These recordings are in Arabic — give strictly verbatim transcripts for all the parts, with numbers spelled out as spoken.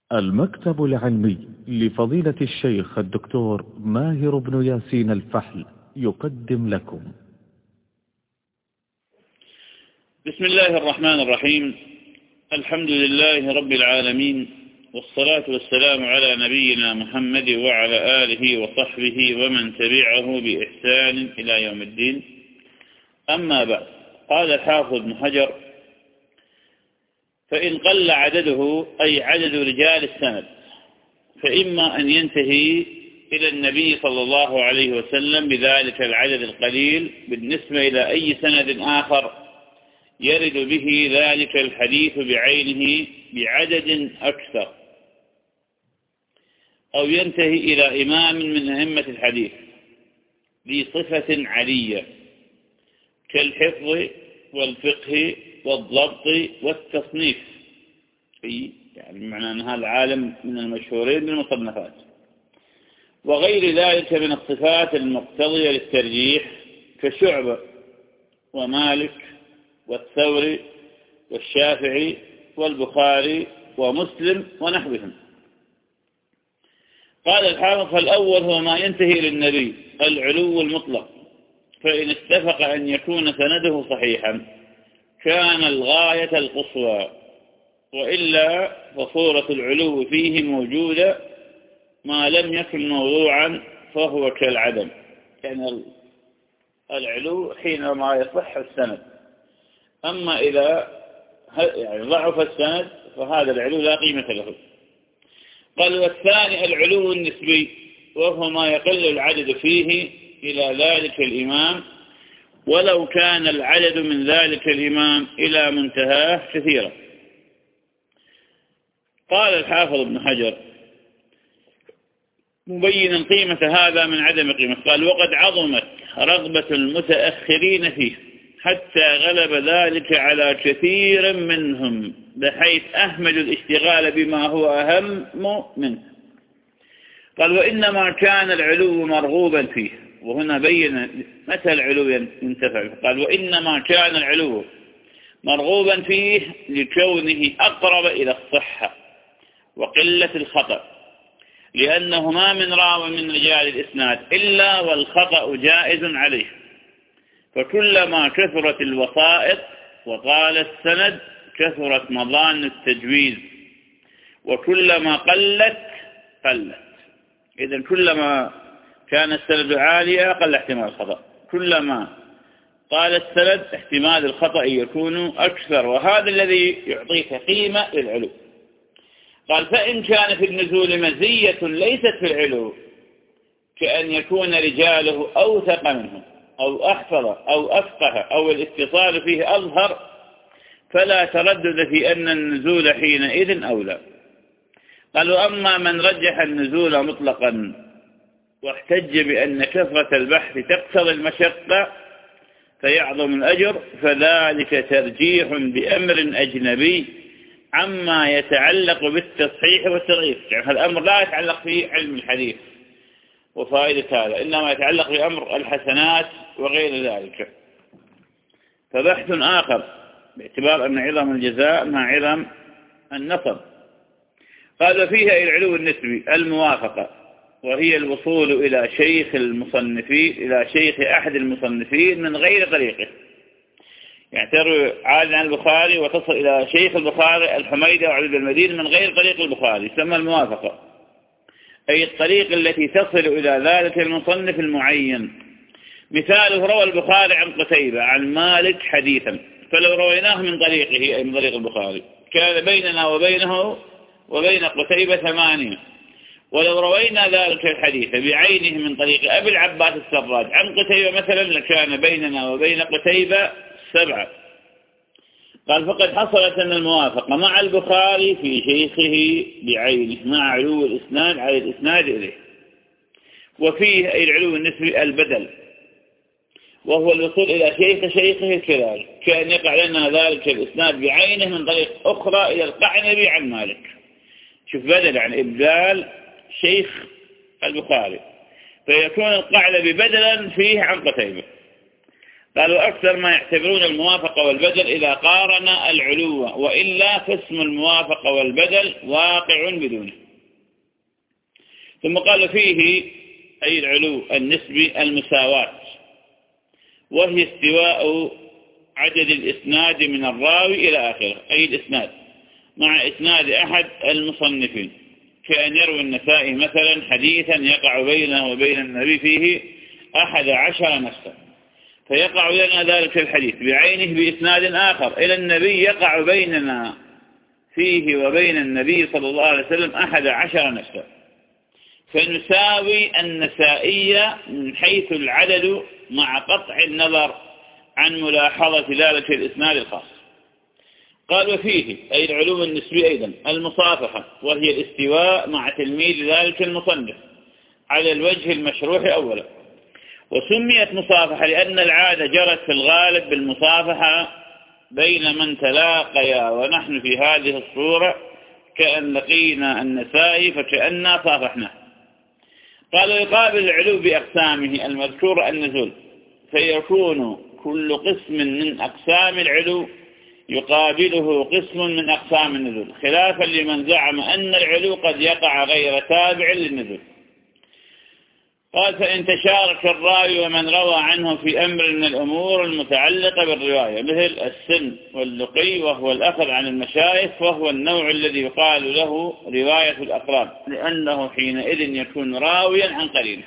المكتب العلمي لفضيلة الشيخ الدكتور ماهر بن ياسين الفحل يقدم لكم. بسم الله الرحمن الرحيم. الحمد لله رب العالمين، والصلاة والسلام على نبينا محمد وعلى آله وصحبه ومن تبعه بإحسان إلى يوم الدين. أما بعد، قال الحافظ ابن حجر: فإن قل عدده أي عدد رجال السند فإما أن ينتهي إلى النبي صلى الله عليه وسلم بذلك العدد القليل بالنسبة إلى أي سند آخر يرد به ذلك الحديث بعينه بعدد أكثر، أو ينتهي إلى إمام من أئمة الحديث ذي صفة علية كالحفظ والفقه والضبط والتصنيف، يعني معنى أن هذا العالم من المشهورين بالمصنفات، وغير ذلك من الصفات المقتضية للترجيح كشعبة ومالك والثوري والشافعي والبخاري ومسلم ونحوهم. قال الحافظ: فالأول هو ما ينتهي للنبي العلو المطلق، فإن اتفق أن يكون سنده صحيحا كان الغاية القصوى، وإلا فصورة العلو فيه موجودة، ما لم يكن موضوعا فهو كالعدم. يعني العلو حينما يصح السند، أما إذا يعني ضعف السند فهذا العلو لا قيمة له. قال: والثاني العلو النسبي، وهو ما يقل العدد فيه إلى ذلك الإمام ولو كان العدد من ذلك الإمام إلى منتهاه كثيرا. قال الحافظ ابن حجر مبينا قيمة هذا من عدم قيمة، قال: وقد عظمت رغبة المتأخرين فيه حتى غلب ذلك على كثير منهم، بحيث أهملوا الاشتغال بما هو أهم منه. قال: وإنما كان العلو مرغوبا فيه، وهنا بين متى العلو ينتفع. قال: وإنما كان العلو مرغوبا فيه لكونه أقرب إلى الصحة وقلة الخطأ، لأنه ما من راو من رجال الإسناد إلا والخطأ جائز عليه، فكلما كثرت الوسائط وطال السند كثرت مظان التجويز، وكلما قلت قلت. إذن كلما كان السند عاليا قل احتمال الخطأ، كلما طال السند احتمال الخطأ يكون أكثر، وهذا الذي يعطيك قيمة للعلو. قال: فإن كان في النزول مزية ليست في العلو، كأن يكون رجاله أوثق منه أو أحفظ أو أفقه أو الاتصال فيه أظهر، فلا تردد في أن النزول حينئذ أولى. قالوا: أما من رجح النزول مطلقا واحتج بأن كثرة البحث تقتضي المشقة فيعظم الأجر، فذلك ترجيح بأمر أجنبي عما يتعلق بالتصحيح والتضعيف. يعني هذا الأمر لا يتعلق في علم الحديث وفائدة هذا، إنما يتعلق بأمر الحسنات وغير ذلك. فبحث آخر باعتبار أن عظم الجزاء مع عظم النصب. قال: فيها العلو النسبي الموافقة، وهي الوصول إلى شيخ المصنفين إلى شيخ أحد المصنفين من غير طريقه. يعني تروي عاد عن البخاري وتصل إلى شيخ البخاري الحميدي وعبد المدين من غير طريق البخاري، يسمى الموافقة، أي الطريق التي تصل إلى ذلك المصنف المعين. مثاله: روى البخاري عن قتيبة عن مالك حديثا، فلو رويناه من طريقه أي من طريق البخاري كان بيننا وبينه وبين قتيبة ثمانية، ولو روينا ذلك الحديث بعينه من طريق أبي العباس السراج عن قتيبة مثلا لكان بيننا وبين قتيبة سبعة. قال: فقد حصلت أن الموافقة مع البخاري في شيخه بعينه مع علو الإسناد على الإسناد إليه. وفيه أي العلو النسبي البدل، وهو الوصول إلى شيخ شيخه كذلك، كأن يقع لنا ذلك الإسناد بعينه من طريق أخرى إلى القعنبي عن مالك. شوف، بدل عن إبدال شيخ البخاري، فيكون القعنبي بدلا فيه عن قتيبة. قالوا أكثر ما يعتبرون الموافقة والبدل إذا قارن العلو، وإلا فاسم الموافقة والبدل واقع بدونه. ثم قال فيه أي العلو النسبي المساواة، وهي استواء عدد الإسناد من الراوي إلى آخره، أي الإسناد مع إسناد أحد المصنفين، كأن يروي النسائي مثلا حديثا يقع بينه وبين النبي فيه أحد عشر نفسا، فيقع لنا ذلك الحديث بعينه بإسناد آخر إلى النبي يقع بيننا فيه وبين النبي صلى الله عليه وسلم أحد عشر نفسا، فنساوي النسائي من حيث العدد مع قطع النظر عن ملاحظة ذلك الإسناد الخاص. قال وفيه أي العلو النسبي أيضا المصافحة، وهي الاستواء مع تلميذ ذلك المصنف على الوجه المشروح أولا. وسميت مصافحة لأن العادة جرت في الغالب بالمصافحة بين من تلاقيا، ونحن في هذه الصورة كأن لقينا النسائي فكأننا صافحناه. قال يقابل العلو بأقسامه المذكورة النزول، فيكون كل قسم من أقسام العلو يقابله قسم من أقسام النزول، خلافا لمن زعم أن العلو قد يقع غير تابع للنزول. قال فإن تشارك الراوي ومن روى عنه في أمر من الأمور المتعلقة بالرواية، مثل السن واللقي وهو الأخذ عن المشايخ، وهو النوع الذي يقال له رواية الأقران، لأنه حينئذ يكون راويا عن قرينه.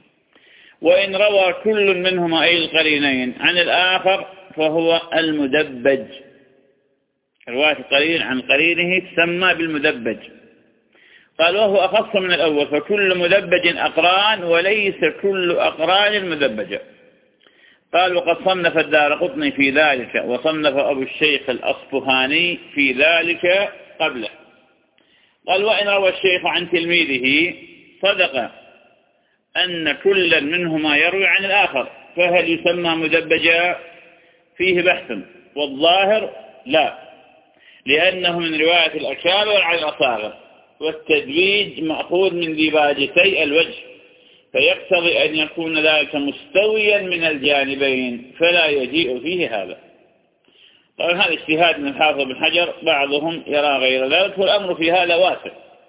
وإن روى كل منهما أي القرينين عن الآخر فهو المدبج، رواية القرين عن قرينه تسمى بالمدبج. قال وهو أخص من الأول، فكل مدبج أقران وليس كل أقران المدبجة. قال وقد صنف الدارقطني في ذلك، وصنف أبو الشيخ الأصفهاني في ذلك قبله. قال وإن روى الشيخ عن تلميذه صدق أن كل منهما يروي عن الآخر، فهل يسمى مدبجا؟ فيه بحث، والظاهر لا، لأنه من رواية الأكابر عن الأصاغر، والتدويج مأخوذ من ديباجتي الوجه، فيقتضي أن يكون ذلك مستويا من الجانبين، فلا يجيء فيه هذا. طبعا هذا اجتهاد من الحافظ بن حجر، بعضهم يرى غير ذلك، والأمر في هذا واسع.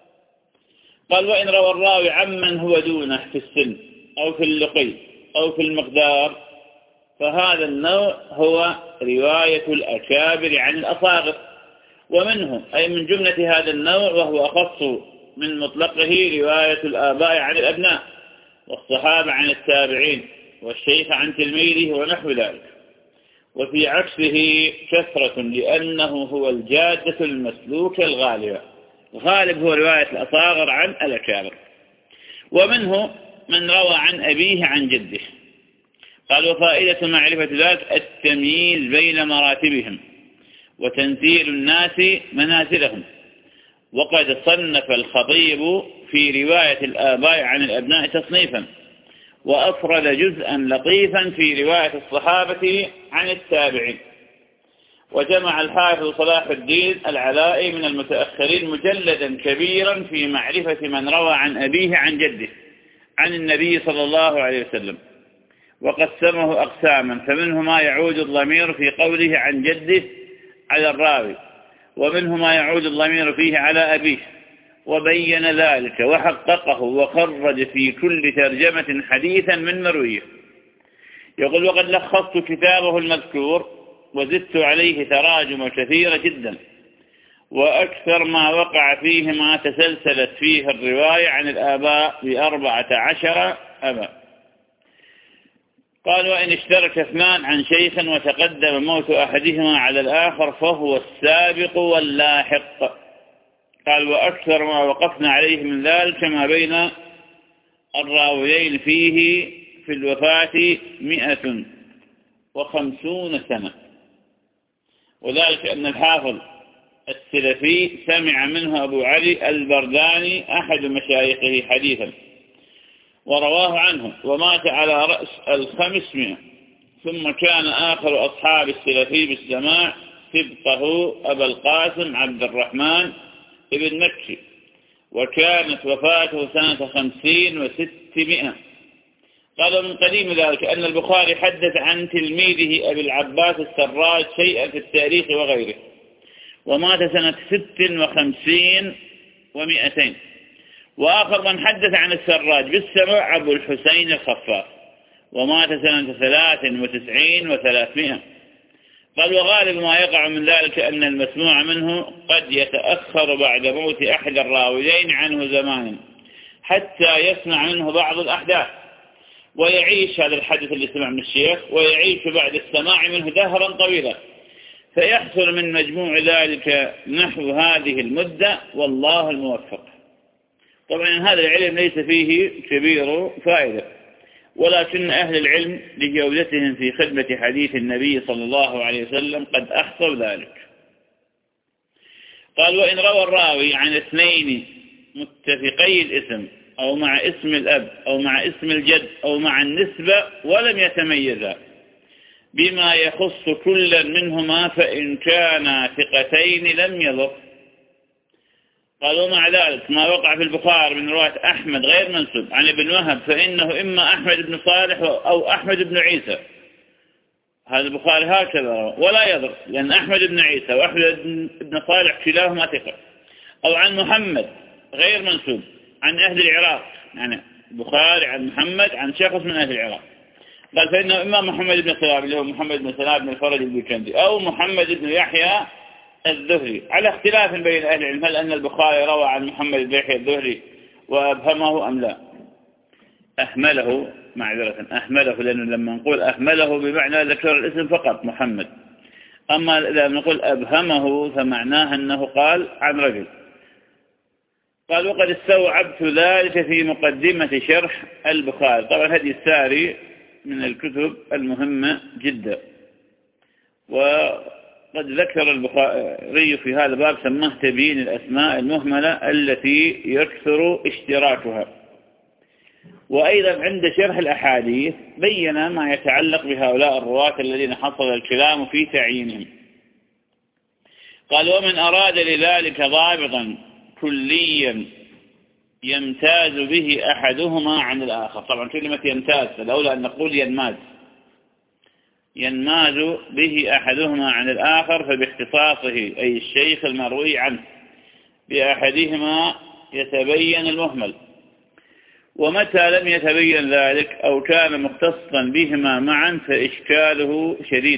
قال وإن روى الراوي عمن هو دونه في السن أو في اللقي أو في المقدار، فهذا النوع هو رواية الأكابر عن الأصاغر، ومنه أي من جملة هذا النوع وهو أخص من مطلقه رواية الآباء عن الأبناء، والصحابة عن التابعين، والشيخ عن تلميذه ونحو ذلك. وفي عكسه كثرة، لأنه هو الجادة المسلوكة الغالبة، غالب هو رواية الأصاغر عن الأكابر. ومنه من روى عن أبيه عن جده. قال وفائدة معرفة ذلك التمييز بين مراتبهم وتنزيل الناس منازلهم. وقد صنف الخطيب في رواية الآباء عن الأبناء تصنيفا، وأفرد جزءا لطيفا في رواية الصحابة عن التابعين. وجمع الحافظ صلاح الدين العلائي من المتأخرين مجلدا كبيرا في معرفة من روى عن أبيه عن جده عن النبي صلى الله عليه وسلم، وقسمه أقساما، فمنه ما يعود الضمير في قوله عن جده على الراوي، ومنه ما يعود الضمير فيه على أبيه، وبين ذلك وحققه وخرج في كل ترجمة حديثا من مرويه. يقول وقد لخصت كتابه المذكور وزدت عليه تراجم كثيرة جدا، وأكثر ما وقع فيه ما تسلسلت فيه الرواية عن الآباء بأربعة عشر أبا. قال وإن اشترك اثنان عن شيخ وتقدم موت أحدهما على الآخر فهو السابق واللاحق. قال وأكثر ما وقفنا عليه من ذلك ما بين الراويين فيه في الوفاة مئة وخمسون سنة، وذلك أن الحافظ السلفي سمع منه أبو علي البرداني أحد مشايخه حديثا ورواه عنه، ومات على رأس الخمسمائة. ثم كان آخر أصحاب السلفي بالسماع سبقه أبا القاسم عبد الرحمن ابن مكي، وكانت وفاته سنة خمسين وستمائة. قال من قديم ذلك أن البخاري حدث عن تلميذه أبي العباس السراج شيئا في التاريخ وغيره، ومات سنة ست وخمسين ومئتين. وآخر من حدث عن السراج بالسمع أبو الحسين الخفاف، ومات سنة ثلاث وتسعين وثلاثمائة. قال وغالب ما يقع من ذلك أن المسموع منه قد يتأخر بعد موت أحد الراويين عنه زمانا حتى يسمع منه بعض الأحداث، ويعيش هذا الحدث اللي سمع من الشيخ ويعيش بعد السماع منه دهرا طويلا، فيحصل من مجموع ذلك نحو هذه المدة، والله الموفق. طبعا هذا العلم ليس فيه كبير فائدة، ولكن أهل العلم لجودتهم في خدمة حديث النبي صلى الله عليه وسلم قد أحصوا ذلك. قال وإن روى الراوي عن اثنين متفقي الاسم أو مع اسم الأب أو مع اسم الجد أو مع النسبة ولم يتميزا بما يخص كلا منهما فإن كانا ثقتين لم يضر. قال ومع ذلك ما وقع في البخاري من رواية أحمد غير منسوب عن ابن وهب فإنه إما أحمد بن صالح أو أحمد بن عيسى، هذا البخاري هكذا ولا يضر، لأن أحمد بن عيسى وأحمد بن صالح كلاهما ثقة. أو عن محمد غير منسوب عن أهل العراق، يعني البخاري عن محمد عن شخص من أهل العراق، قال فإنه إما محمد بن سلام اللي هو محمد بن سلام بن الفرج البيكندي أو محمد بن يحيى الذهلي، على اختلاف بين أهل العلم هل أن البخاري روى عن محمد بن يحيى الذهلي وأبهمه أم لا. أهمله، معذرة أهمله، لأنه لما نقول أهمله بمعنى ذكر الاسم فقط محمد، أما إذا نقول أبهمه فمعناه أنه قال عن رجل. قال وقد استوعبت ذلك في مقدمة شرح البخاري. طبعا هذه الساري من الكتب المهمة جدا، وقد ذكر البخاري في هذا الباب سماه تبيين الأسماء المهملة التي يكثر اشتراكها. وأيضا عند شرح الأحاديث بين ما يتعلق بهؤلاء الرواة الذين حصل الكلام في تعيينهم. قال ومن أراد لذلك ضابطا كليا يمتاز به أحدهما عن الآخر. طبعا كلمة يمتاز الأولى أن نقول ينماز، ينماز به أحدهما عن الآخر، فباختصاصه أي الشيخ المروي عنه بأحدهما يتبين المهمل. ومتى لم يتبين ذلك أو كان مختصا بهما معا فإشكاله شديد،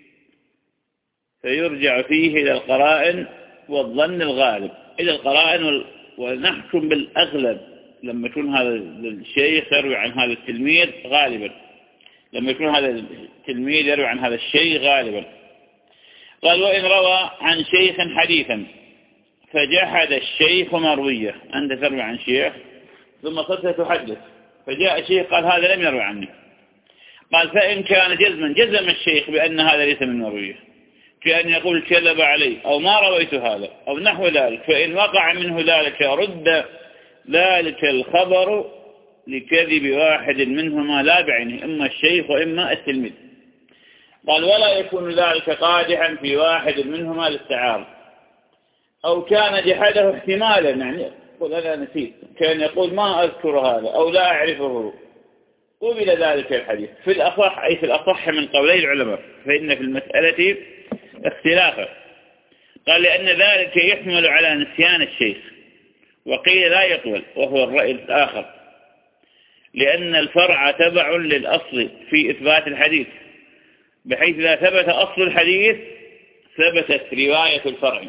فيرجع فيه إلى القرائن والظن الغالب، إلى القرائن ونحكم بالأغلب لما يكون هذا الشيخ يروي عن هذا التلميذ غالبا، لما يكون هذا التلميذ يروي عن هذا الشيء غالبا. قال وإن روى عن شيخ حديثا فجحد الشيخ مرويه، أنت تروي عن شيخ ثم صرت تحدث فجاء شيخ قال هذا لم يروي عني، قال فإن كان جزما جزم الشيخ بأن هذا ليس من مرويه، كأن يقول كذب علي أو ما رويت هذا أو نحو ذلك، فإن وقع منه ذلك رد ذلك الخبر لكذب واحد منهما لا بعينه، إما الشيخ وإما التلميذ. قال ولا يكون ذلك قادحا في واحد منهما للتعارض، أو كان جحده احتمالا، يعني يقول أنا نسيت، كان يقول ما أذكر هذا أو لا أعرفه، قبل ذلك الحديث في الأصح، أي في الأصح من قولي العلماء، فإن في المسألة اختلافا. قال لأن ذلك يحمل على نسيان الشيخ، وقيل لا يقبل وهو الرأي الآخر، لأن الفرع تبع للأصل في إثبات الحديث، بحيث إذا ثبت أصل الحديث ثبتت رواية الفرع،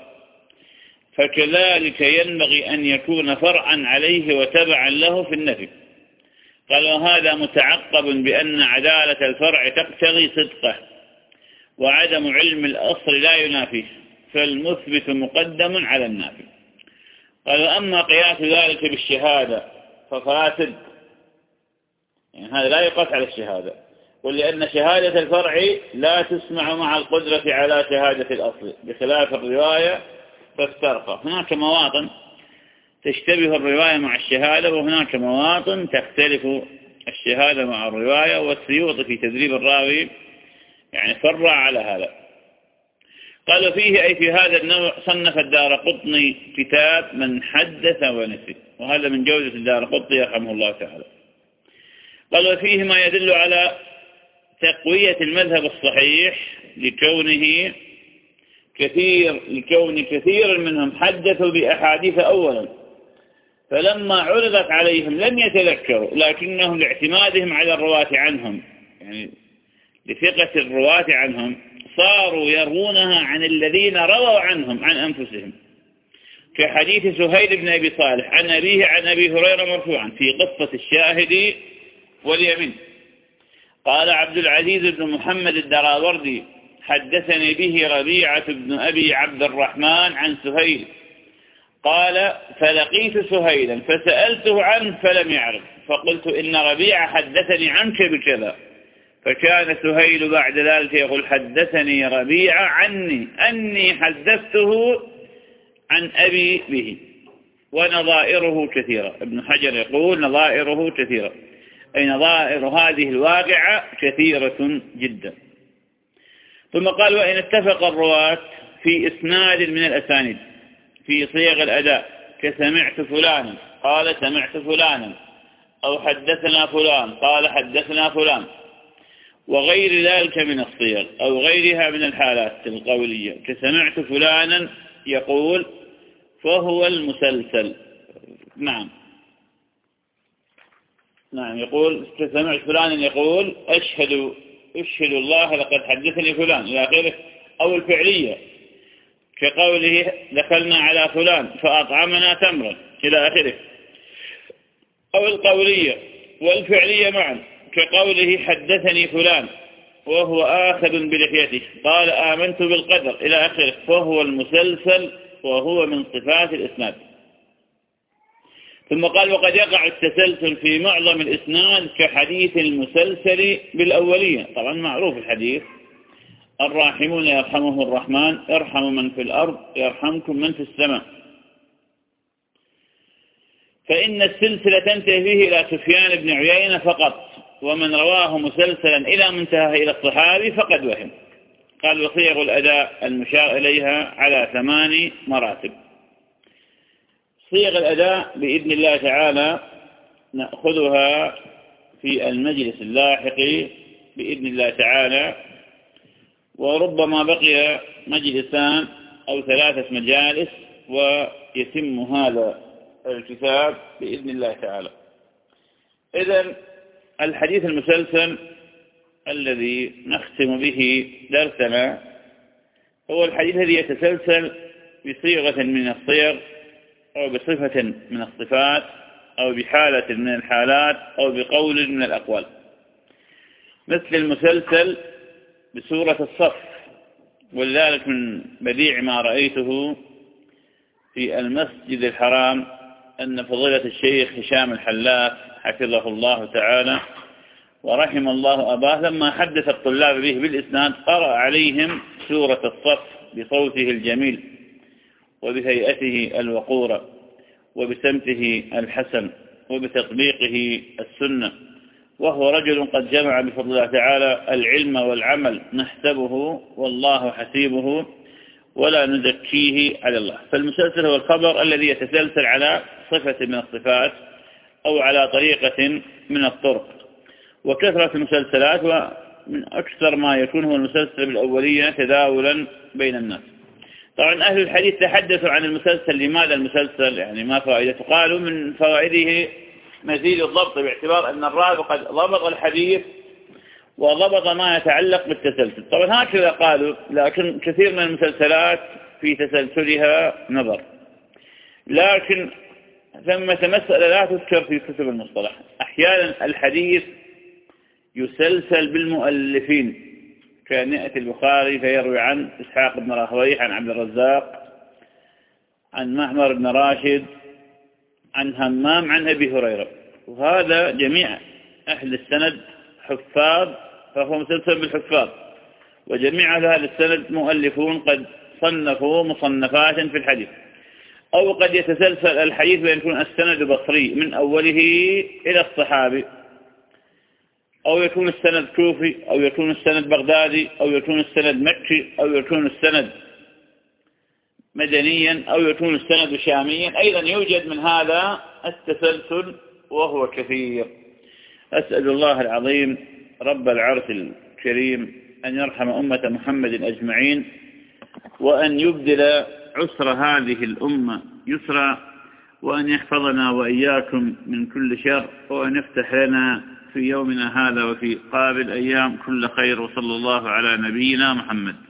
فكذلك ينبغي أن يكون فرعا عليه وتبعا له في النفي. قال وهذا متعقب بأن عدالة الفرع تقتضي صدقه، وعدم علم الأصل لا ينافيه، فالمثبت مقدم على النافي. قال وأما قياس ذلك بالشهادة ففاسد، يعني هذا لا يقاس على الشهادة، ولأن شهادة الفرع لا تسمع مع القدرة على شهادة الأصل، بخلاف الرواية فاسترقى. هناك مواطن تشتبه الرواية مع الشهادة، وهناك مواطن تختلف الشهادة مع الرواية، والسيوطي في تدريب الراوي يعني فرع على هذا. قال فيه أي في هذا النوع صنف الدارقطني كتاب من حدث ونسي، وهذا من جودة الدارقطني رحمه الله تعالى. قال وفيه ما يدل على تقوية المذهب الصحيح لكونه كثير لكون كثير منهم حدثوا بأحاديث أولا، فلما عرضت عليهم لم يتذكروا، لكنهم لاعتمادهم على الرواة عنهم، يعني لثقة الرواة عنهم، صاروا يروونها عن الذين رووا عنهم عن أنفسهم، كحديث سهيل بن أبي صالح عن أبيه عن أبي هريرة مرفوعا في قصة الشاهد واليمين. قال عبد العزيز بن محمد الدراوردي حدثني به ربيعة بن أبي عبد الرحمن عن سهيل قال فلقيت سهيلا فسألته عنه فلم يعرف، فقلت إن ربيعة حدثني عنك بكذا، فكان سهيل بعد ذلك يقول حدثني ربيعة عني أني حدثته عن أبي به. ونظائره كثيرة، ابن حجر يقول نظائره كثيرة، أي نظائر هذه الواقعة كثيرة جدا. ثم قال وإن اتفق الرواة في إسناد من الأسانيد في صيغ الأداء كسمعت فلانا قال سمعت فلانا، أو حدثنا فلان قال حدثنا فلان، وغير ذلك من الصيغ أو غيرها من الحالات القولية كسمعت فلانا يقول فهو المسلسل. نعم نعم يقول كسمعت فلانا يقول أشهد أشهد الله لقد حدثني فلان إلى آخره، أو الفعلية كقوله دخلنا على فلان فأطعمنا تمرا إلى آخره، أو القولية والفعلية معا كقوله حدثني فلان وهو آخذ بلحيته قال آمنت بالقدر إلى آخره، فهو المسلسل وهو من صفات الإسناد. ثم قال وقد يقع التسلسل في معظم الإسناد كحديث المسلسل بالأولية. طبعا معروف الحديث الراحمون يرحمه الرحمن ارحم من في الأرض يرحمكم من في السماء، فإن السلسلة تنتهي به إلى سفيان بن عيينة فقط، ومن رواه مسلسلا إلى منتهى إلى الصحابي فقد وهم. قال وصيغ الأداء المشار إليها على ثمان مراتب. صيغ الأداء بإذن الله تعالى نأخذها في المجلس اللاحق بإذن الله تعالى، وربما بقي مجلسان أو ثلاثة مجالس ويتم هذا الكتاب بإذن الله تعالى. إذن الحديث المسلسل الذي نختم به درسنا هو الحديث الذي يتسلسل بصيغة من الصيغ أو بصفة من الصفات أو بحالة من الحالات أو بقول من الأقوال، مثل المسلسل بسورة الصف. ولذلك من بديع ما رأيته في المسجد الحرام أن فضيلة الشيخ هشام الحلاف حفظه الله تعالى ورحم الله أباه لما حدث الطلاب به بالإسناد قرأ عليهم سورة الصف بصوته الجميل وبهيئته الوقورة وبسمته الحسن وبتطبيقه السنة، وهو رجل قد جمع بفضل الله تعالى العلم والعمل نحسبه والله حسيبه ولا نزكيه على الله. فالمسلسل هو الخبر الذي يتسلسل على صفة من الصفات أو على طريقة من الطرق. وكثرة المسلسلات ومن أكثر ما يكون هو المسلسل بالأولية تداولا بين الناس. طبعا أهل الحديث تحدثوا عن المسلسل، لماذا المسلسل يعني ما فائدته؟ قالوا من فوائده مزيد الضبط، باعتبار أن الراوي قد ضبط الحديث وضبط ما يتعلق بالتسلسل. طبعا هكذا قالوا، لكن كثير من المسلسلات في تسلسلها نظر، لكن ثمة مسألة لا تذكر في كتب المصطلح. أحيانا الحديث يسلسل بالمؤلفين، كان يأتي البخاري فيروي عن إسحاق بن راهويه عن عبد الرزاق عن معمر بن راشد عن همام عن أبي هريرة، وهذا جميع أهل السند حفاظ، فهو مسلسل بالحفاظ، وجميع أهل السند مؤلفون قد صنفوا مصنفات في الحديث. أو قد يتسلسل الحديث ويكون السند بصري من أوله إلى الصحابي، أو يكون السند كوفي، أو يكون السند بغدادي، أو يكون السند مكي، أو يكون السند مدنيا، أو يكون السند شاميا. أيضا يوجد من هذا التسلسل وهو كثير. أسأل الله العظيم رب العرش الكريم أن يرحم أمة محمد أجمعين، وأن يبدل عسر هذه الأمة يسرا، وأن يحفظنا وإياكم من كل شر، وأن يفتح لنا في يومنا هذا وفي قابل أيام كل خير، وصلى الله على نبينا محمد.